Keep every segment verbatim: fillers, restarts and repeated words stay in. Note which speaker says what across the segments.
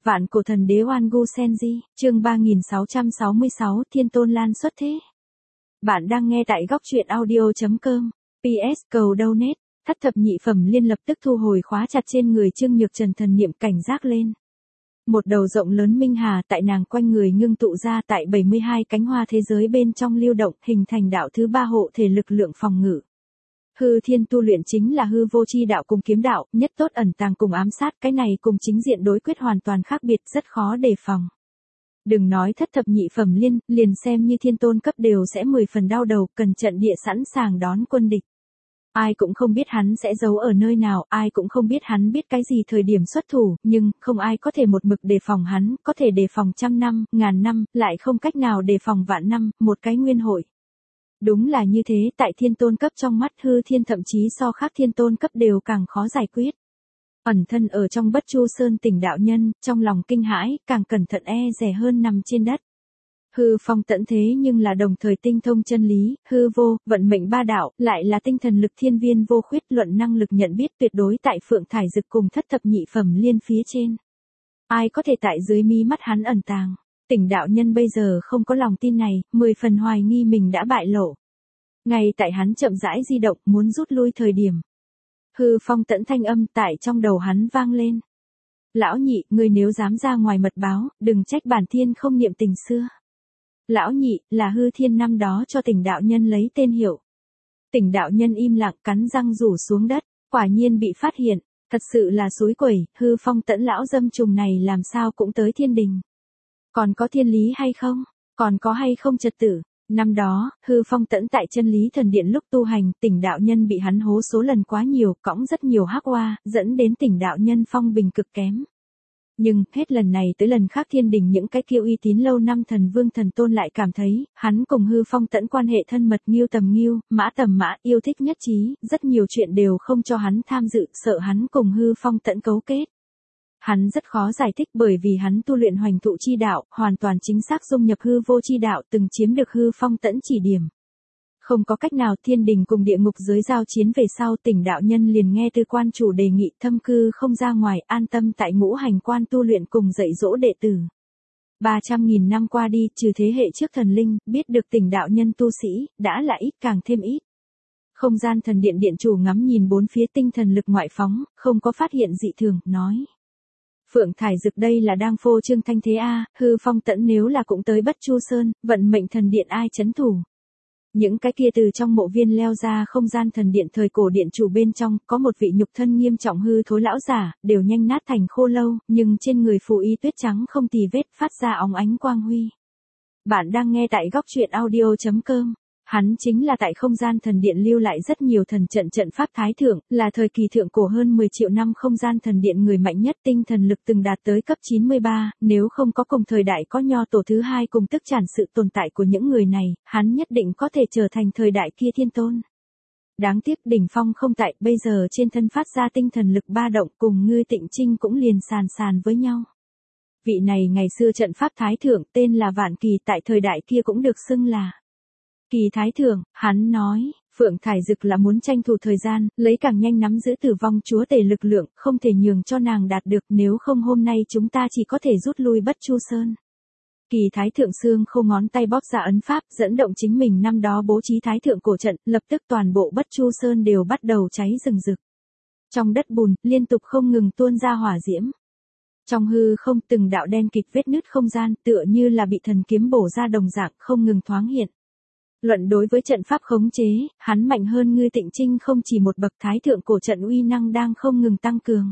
Speaker 1: Vạn cổ thần đế Oan Gu Senji, chương ba nghìn sáu trăm sáu mươi sáu, Thiên Tôn Lan xuất thế. Bạn đang nghe tại góc truyện audio chấm com. pê ét cầu donate, thất thập nhị phẩm liên lập tức thu hồi khóa chặt trên người Trương Nhược Trần, thần niệm cảnh giác lên. Một đầu rộng lớn minh hà tại nàng quanh người ngưng tụ ra, tại bảy mươi hai cánh hoa thế giới bên trong lưu động, hình thành đạo thứ ba hộ thể lực lượng phòng ngự. Hư thiên tu luyện chính là hư vô chi đạo cùng kiếm đạo, nhất tốt ẩn tàng cùng ám sát, cái này cùng chính diện đối quyết hoàn toàn khác biệt, rất khó đề phòng. Đừng nói thất thập nhị phẩm liên, liền xem như thiên tôn cấp đều sẽ mười phần đau đầu, cần trận địa sẵn sàng đón quân địch. Ai cũng không biết hắn sẽ giấu ở nơi nào, ai cũng không biết hắn biết cái gì thời điểm xuất thủ, nhưng không ai có thể một mực đề phòng hắn, có thể đề phòng trăm năm, ngàn năm, lại không cách nào đề phòng vạn năm, một cái nguyên hội. Đúng là như thế, tại thiên tôn cấp trong mắt hư thiên thậm chí so khác thiên tôn cấp đều càng khó giải quyết. Ẩn thân ở trong Bất Chu Sơn Tỉnh đạo nhân, trong lòng kinh hãi, càng cẩn thận e dè hơn nằm trên đất. Hư phong tận thế nhưng là đồng thời tinh thông chân lý, hư vô, vận mệnh ba đạo, lại là tinh thần lực thiên viên vô khuyết, luận năng lực nhận biết tuyệt đối tại Phượng Thải Dực cùng thất thập nhị phẩm liên phía trên. Ai có thể tại dưới mí mắt hắn ẩn tàng? Tỉnh đạo nhân bây giờ không có lòng tin này, mười phần hoài nghi mình đã bại lộ. Ngay tại hắn chậm rãi di động muốn rút lui thời điểm. Hư phong tẫn thanh âm tại trong đầu hắn vang lên. Lão nhị, ngươi nếu dám ra ngoài mật báo, đừng trách bản thiên không niệm tình xưa. Lão nhị, là hư thiên năm đó cho Tỉnh đạo nhân lấy tên hiệu. Tỉnh đạo nhân im lặng cắn răng rủ xuống đất, quả nhiên bị phát hiện, thật sự là xúi quẩy, hư phong tẫn lão dâm trùng này làm sao cũng tới thiên đình. Còn có thiên lý hay không? Còn có hay không trật tự? Năm đó, hư phong tẫn tại chân lý thần điện lúc tu hành, Tỉnh đạo nhân bị hắn hố số lần quá nhiều, cõng rất nhiều hắc oa, dẫn đến Tỉnh đạo nhân phong bình cực kém. Nhưng, hết lần này tới lần khác thiên đình những cái kia uy tín lâu năm thần vương thần tôn lại cảm thấy, hắn cùng hư phong tẫn quan hệ thân mật, nghiêu tầm nghiêu, mã tầm mã, yêu thích nhất trí, rất nhiều chuyện đều không cho hắn tham dự, sợ hắn cùng hư phong tẫn cấu kết. Hắn rất khó giải thích bởi vì hắn tu luyện hoành thụ chi đạo, hoàn toàn chính xác dung nhập hư vô chi đạo, từng chiếm được hư phong tẫn chỉ điểm. Không có cách nào, thiên đình cùng địa ngục giới giao chiến về sau, Tỉnh đạo nhân liền nghe từ quan chủ đề nghị thâm cư không ra ngoài, an tâm tại ngũ hành quan tu luyện cùng dạy dỗ đệ tử. ba trăm nghìn năm qua đi, trừ thế hệ trước thần linh, biết được Tỉnh đạo nhân tu sĩ, đã là ít càng thêm ít. Không gian thần điện điện chủ ngắm nhìn bốn phía tinh thần lực ngoại phóng, không có phát hiện dị thường, nói. Phượng Thải Dực đây là đang phô trương thanh thế a, hư phong tẫn nếu là cũng tới Bất Chu Sơn, vận mệnh thần điện ai chấn thủ. Những cái kia từ trong mộ viên leo ra không gian thần điện thời cổ điện chủ bên trong, có một vị nhục thân nghiêm trọng hư thối lão giả, đều nhanh nát thành khô lâu, nhưng trên người phù y tuyết trắng không tì vết, phát ra óng ánh quang huy. Bạn đang nghe tại góc truyện audio chấm com. Hắn chính là tại không gian thần điện lưu lại rất nhiều thần trận trận pháp thái thượng, là thời kỳ thượng cổ hơn mười triệu năm không gian thần điện người mạnh nhất, tinh thần lực từng đạt tới cấp chín mươi ba, nếu không có cùng thời đại có nho tổ thứ hai cùng tức tràn sự tồn tại của những người này, hắn nhất định có thể trở thành thời đại kia thiên tôn. Đáng tiếc đỉnh phong không tại, bây giờ trên thân phát ra tinh thần lực ba động cùng Ngư Tịnh Trinh cũng liền sàn sàn với nhau. Vị này ngày xưa trận pháp thái thượng tên là Vạn Kỳ, tại thời đại kia cũng được xưng là Kỳ Thái Thượng. Hắn nói, Phượng Thải Dực là muốn tranh thủ thời gian, lấy càng nhanh nắm giữ tử vong chúa tể lực lượng, không thể nhường cho nàng đạt được, nếu không hôm nay chúng ta chỉ có thể rút lui Bất Chu Sơn. Kỳ Thái Thượng xương khô ngón tay bóp ra ấn pháp, dẫn động chính mình năm đó bố trí Thái Thượng cổ trận, lập tức toàn bộ Bất Chu Sơn đều bắt đầu cháy rừng rực. Trong đất bùn, liên tục không ngừng tuôn ra hỏa diễm. Trong hư không, từng đạo đen kịt vết nứt không gian, tựa như là bị thần kiếm bổ ra đồng dạng, không ngừng thoáng hiện. Luận đối với trận pháp khống chế, hắn mạnh hơn Ngư Tịnh Trinh không chỉ một bậc, Thái Thượng cổ trận uy năng đang không ngừng tăng cường.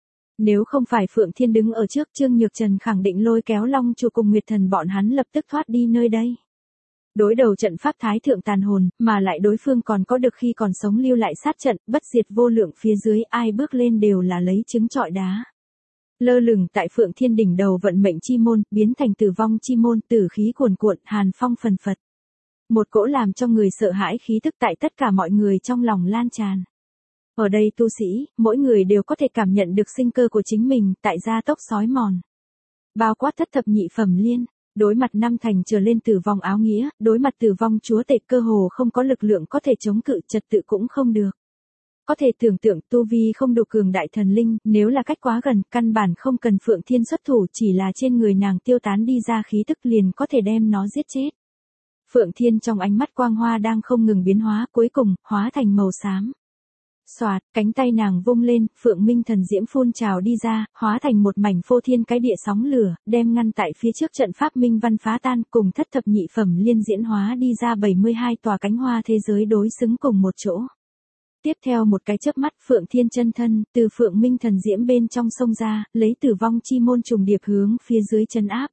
Speaker 1: Nếu không phải Phượng Thiên đứng ở trước, Trương Nhược Trần khẳng định lôi kéo Long Chủ cùng Nguyệt Thần bọn hắn lập tức thoát đi nơi đây. Đối đầu trận pháp Thái Thượng tàn hồn, mà lại đối phương còn có được khi còn sống lưu lại sát trận, bất diệt vô lượng, phía dưới ai bước lên đều là lấy trứng trọi đá. Lơ lửng tại Phượng Thiên đỉnh đầu vận mệnh chi môn, biến thành tử vong chi môn, tử khí cuồn cuộn, hàn phong phần phật. Một cỗ làm cho người sợ hãi khí tức tại tất cả mọi người trong lòng lan tràn. Ở đây tu sĩ, mỗi người đều có thể cảm nhận được sinh cơ của chính mình, tại gia tốc sói mòn. Bao quát thất thập nhị phẩm liên, đối mặt năm thành trở lên tử vong áo nghĩa, đối mặt tử vong chúa tể, cơ hồ không có lực lượng có thể chống cự, trật tự cũng không được. Có thể tưởng tượng tu vi không đủ cường đại thần linh, nếu là cách quá gần, căn bản không cần Phượng Thiên xuất thủ, chỉ là trên người nàng tiêu tán đi ra khí tức liền có thể đem nó giết chết. Phượng Thiên trong ánh mắt quang hoa đang không ngừng biến hóa, cuối cùng, hóa thành màu xám. Xoạt, cánh tay nàng vung lên, Phượng Minh thần diễm phun trào đi ra, hóa thành một mảnh phô thiên cái địa sóng lửa, đem ngăn tại phía trước trận pháp minh văn phá tan, cùng thất thập nhị phẩm liên diễn hóa đi ra bảy mươi hai tòa cánh hoa thế giới đối xứng cùng một chỗ. Tiếp theo một cái chớp mắt, Phượng Thiên chân thân, từ Phượng Minh thần diễm bên trong sông ra, lấy tử vong chi môn trùng điệp hướng phía dưới chân áp.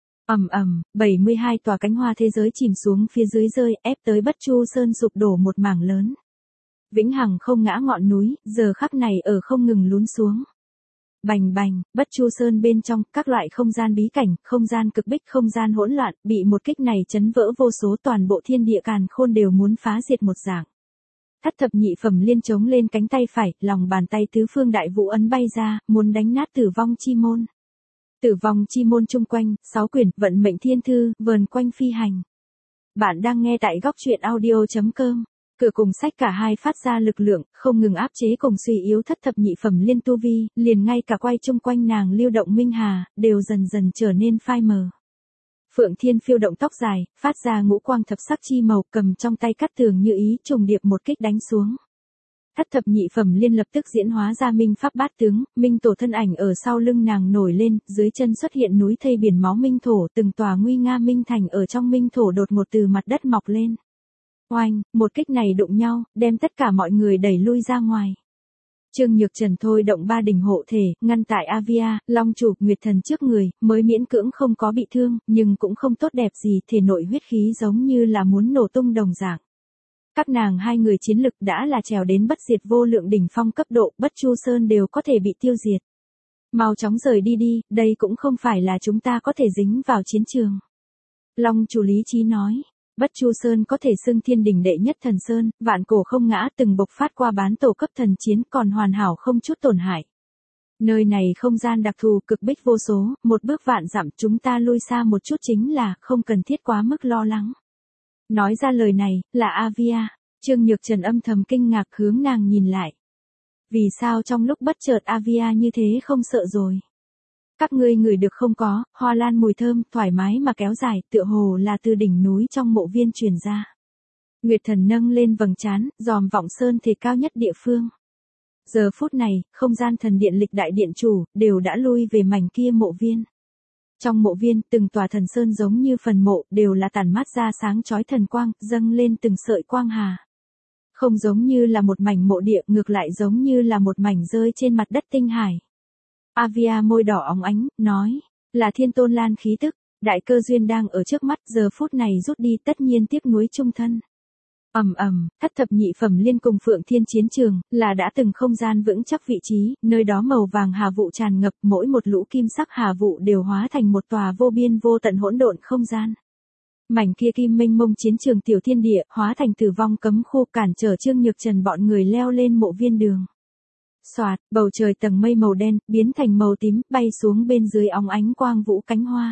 Speaker 1: Ầm ầm, bảy mươi hai tòa cánh hoa thế giới chìm xuống phía dưới rơi, ép tới Bất Chu Sơn sụp đổ một mảng lớn. Vĩnh hằng không ngã ngọn núi, giờ khắc này ở không ngừng lún xuống. Bành bành, Bất Chu Sơn bên trong, các loại không gian bí cảnh, không gian cực bích, không gian hỗn loạn, bị một kích này chấn vỡ vô số, toàn bộ thiên địa càn khôn đều muốn phá diệt một dạng. Thất thập nhị phẩm liên chống lên cánh tay phải, lòng bàn tay tứ phương đại vũ ấn bay ra, muốn đánh nát tử vong chi môn. Tử vong chi môn chung quanh, sáu quyển, vận mệnh thiên thư, vờn quanh phi hành. Bạn đang nghe tại góc truyện audio chấm com. Cửa cùng sách cả hai phát ra lực lượng, không ngừng áp chế cùng suy yếu thất thập nhị phẩm liên tu vi, liền ngay cả quay chung quanh nàng lưu động minh hà, đều dần dần trở nên phai mờ. Phượng Thiên phiêu động tóc dài, phát ra ngũ quang thập sắc chi màu, cầm trong tay cắt tường như ý trùng điệp một kích đánh xuống. Thất thập nhị phẩm liên lập tức diễn hóa ra minh pháp bát tướng, minh tổ thân ảnh ở sau lưng nàng nổi lên, dưới chân xuất hiện núi thây biển máu minh thổ, từng tòa nguy nga minh thành ở trong minh thổ đột ngột từ mặt đất mọc lên. Oanh, một kích này đụng nhau, đem tất cả mọi người đẩy lui ra ngoài. Trương Nhược Trần thôi động ba đỉnh hộ thể, ngăn tại Avia, Long chủ, Nguyệt Thần trước người, mới miễn cưỡng không có bị thương, nhưng cũng không tốt đẹp gì, thể nội huyết khí giống như là muốn nổ tung đồng dạng. Các nàng hai người chiến lực đã là trèo đến bất diệt vô lượng đỉnh phong cấp độ, Bất Chu Sơn đều có thể bị tiêu diệt. Mau chóng rời đi đi, đây cũng không phải là chúng ta có thể dính vào chiến trường. Long chủ lý trí nói. Bất Chu Sơn có thể xưng thiên đỉnh đệ nhất thần sơn, vạn cổ không ngã, từng bộc phát qua bán tổ cấp thần chiến, còn hoàn hảo không chút tổn hại. Nơi này không gian đặc thù, cực bích vô số, một bước vạn dặm, chúng ta lui xa một chút chính là, không cần thiết quá mức lo lắng. Nói ra lời này, là Avia. Trương Nhược Trần âm thầm kinh ngạc hướng nàng nhìn lại. Vì sao trong lúc bất chợt Avia như thế không sợ rồi? Các ngươi ngửi được không có, hoa lan mùi thơm, thoải mái mà kéo dài, tựa hồ là từ đỉnh núi trong mộ viên truyền ra. Nguyệt Thần nâng lên vầng trán, dòm vọng sơn thể cao nhất địa phương. Giờ phút này, không gian thần điện lịch đại điện chủ, đều đã lui về mảnh kia mộ viên. Trong mộ viên, từng tòa thần sơn giống như phần mộ, đều là tản mát ra sáng chói thần quang, dâng lên từng sợi quang hà. Không giống như là một mảnh mộ địa, ngược lại giống như là một mảnh rơi trên mặt đất tinh hải. Avia môi đỏ óng ánh, nói, là thiên tôn lan khí tức, đại cơ duyên đang ở trước mắt, giờ phút này rút đi tất nhiên tiếc nuối chung thân. Ầm ầm, thất thập nhị phẩm liên cùng Phượng Thiên chiến trường, là đã từng không gian vững chắc vị trí, nơi đó màu vàng hà vụ tràn ngập, mỗi một lũ kim sắc hà vụ đều hóa thành một tòa vô biên vô tận hỗn độn không gian. Mảnh kia kim mênh mông chiến trường tiểu thiên địa, hóa thành tử vong cấm khu, cản trở Trương Nhược Trần bọn người leo lên mộ viên đường. Soạt, bầu trời tầng mây màu đen, biến thành màu tím, bay xuống bên dưới óng ánh quang vũ cánh hoa.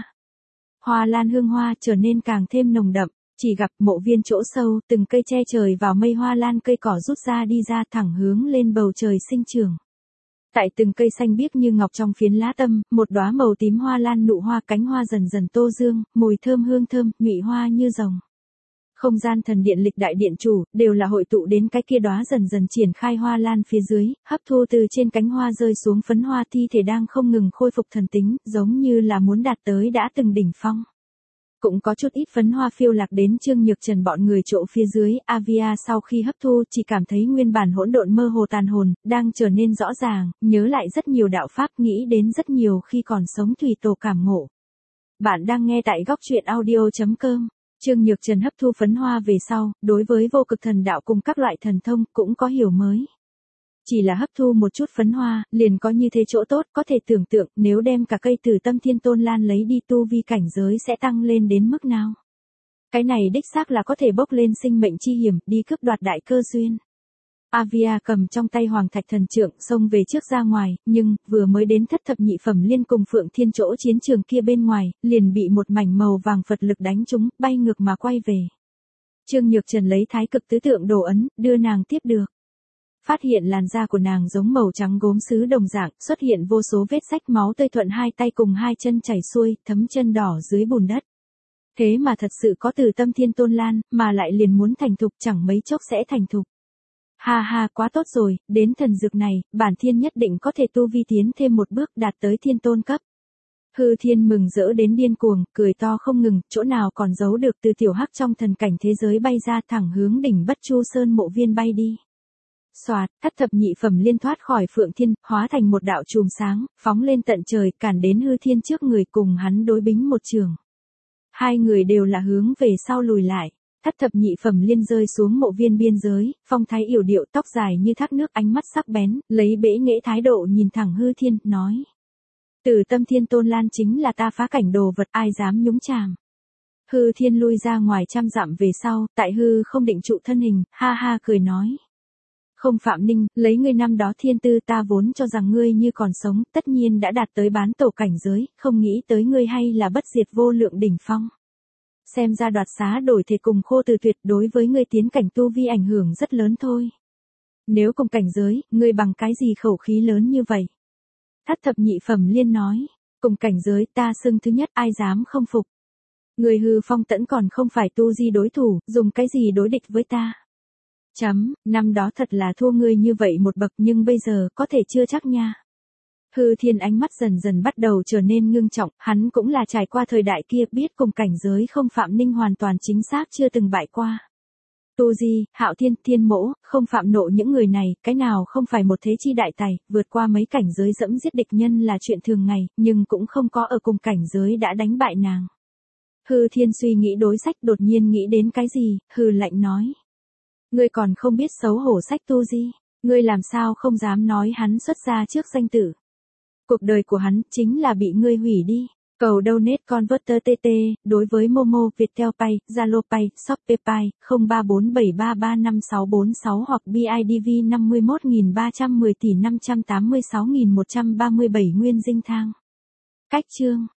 Speaker 1: Hoa lan hương hoa trở nên càng thêm nồng đậm, chỉ gặp mộ viên chỗ sâu, từng cây che trời vào mây hoa lan cây cỏ rút ra đi ra thẳng hướng lên bầu trời sinh trưởng. Tại từng cây xanh biếc như ngọc trong phiến lá tâm, một đóa màu tím hoa lan nụ hoa, cánh hoa dần dần tô dương, mùi thơm hương thơm, nhụy hoa như rồng. Không gian thần điện lịch đại điện chủ, đều là hội tụ đến cái kia đóa dần dần triển khai hoa lan phía dưới, hấp thu từ trên cánh hoa rơi xuống phấn hoa, thi thể đang không ngừng khôi phục thần tính, giống như là muốn đạt tới đã từng đỉnh phong. Cũng có chút ít phấn hoa phiêu lạc đến Trương Nhược Trần bọn người chỗ phía dưới, Avia sau khi hấp thu chỉ cảm thấy nguyên bản hỗn độn mơ hồ tàn hồn, đang trở nên rõ ràng, nhớ lại rất nhiều đạo pháp, nghĩ đến rất nhiều khi còn sống thủy tổ cảm ngộ. Bạn đang nghe tại góc truyện audio chấm com. Trương Nhược Trần hấp thu phấn hoa về sau, đối với vô cực thần đạo cùng các loại thần thông cũng có hiểu mới. Chỉ là hấp thu một chút phấn hoa, liền có như thế chỗ tốt, có thể tưởng tượng nếu đem cả cây Tử Tâm Thiên Tôn Lan lấy đi tu vi cảnh giới sẽ tăng lên đến mức nào. Cái này đích xác là có thể bốc lên sinh mệnh chi hiểm, đi cướp đoạt đại cơ duyên. Avia cầm trong tay Hoàng Thạch Thần Trượng xông về trước ra ngoài, nhưng vừa mới đến thất thập nhị phẩm liên cùng Phượng Thiên chỗ chiến trường kia bên ngoài, liền bị một mảnh màu vàng Phật lực đánh trúng, bay ngược mà quay về. Trương Nhược Trần lấy Thái Cực Tứ Tượng đồ ấn, đưa nàng tiếp được. phát hiện làn da của nàng giống màu trắng gốm sứ đồng dạng, xuất hiện vô số vết rách máu tươi thuận hai tay cùng hai chân chảy xuôi, thấm chân đỏ dưới bùn đất. Thế mà thật sự có Từ Tâm Thiên Tôn Lan, mà lại liền muốn thành thục, chẳng mấy chốc sẽ thành thục. Ha ha, quá tốt rồi, đến thần dược này, bản thiên nhất định có thể tu vi tiến thêm một bước, đạt tới thiên tôn cấp. Hư Thiên mừng rỡ đến điên cuồng, cười to không ngừng, chỗ nào còn giấu được, từ tiểu hắc trong thần cảnh thế giới bay ra, thẳng hướng đỉnh Bất Chu Sơn mộ viên bay đi. Soạt, thất thập nhị phẩm liên thoát khỏi Phượng Thiên, hóa thành một đạo chùm sáng, phóng lên tận trời, cản đến Hư Thiên trước người, cùng hắn đối bính một trường. Hai người đều là hướng về sau lùi lại. Thất thập nhị phẩm liên rơi xuống mộ viên biên giới, phong thái yểu điệu, tóc dài như thác nước, ánh mắt sắc bén, lấy bẽ nghệ thái độ nhìn thẳng Hư Thiên, nói: Từ Tâm Thiên Tôn Lan chính là ta phá cảnh đồ vật, ai dám nhúng chàm. Hư Thiên lui ra ngoài trăm dặm về sau, tại hư không định trụ thân hình, ha ha cười nói: Không Phạm Ninh, lấy ngươi năm đó thiên tư, ta vốn cho rằng ngươi như còn sống, tất nhiên đã đạt tới bán tổ cảnh giới, không nghĩ tới ngươi hay là bất diệt vô lượng đỉnh phong. Xem ra đoạt xá đổi thể cùng Khô Từ tuyệt đối với ngươi tiến cảnh tu vi ảnh hưởng rất lớn thôi. Nếu cùng cảnh giới, ngươi bằng cái gì khẩu khí lớn như vậy? Thất thập nhị phẩm liên nói: Cùng cảnh giới, ta xưng thứ nhất, ai dám không phục. Người Hư Phong Tẫn còn không phải tu di đối thủ, dùng cái gì đối địch với ta? Chấm, năm đó thật là thua ngươi như vậy một bậc, nhưng bây giờ có thể chưa chắc nha. Hư Thiên ánh mắt dần dần bắt đầu trở nên ngưng trọng, hắn cũng là trải qua thời đại kia, biết cùng cảnh giới Không Phạm Ninh hoàn toàn chính xác chưa từng bại qua. Tu Di, Hạo Thiên, Thiên Mỗ, Không Phạm Nộ những người này, cái nào không phải một thế chi đại tài, vượt qua mấy cảnh giới dẫm giết địch nhân là chuyện thường ngày, nhưng cũng không có ở cùng cảnh giới đã đánh bại nàng. Hư Thiên suy nghĩ đối sách, đột nhiên nghĩ đến cái gì, hừ lạnh nói: Ngươi còn không biết xấu hổ sách Tu Di, ngươi làm sao không dám nói hắn xuất ra trước danh tử. Cuộc đời của hắn chính là bị ngươi hủy đi. Cầu donate converter tê tê, đối với Momo, Viettel Pay, Zalo Pay, Shopee Pay, không ba bốn bảy ba ba năm sáu bốn sáu hoặc bê i đê vê năm mươi mốt nghìn ba trăm mười tỷ năm trăm tám mươi sáu nghìn một trăm ba mươi bảy nguyên dinh thang. Cách chương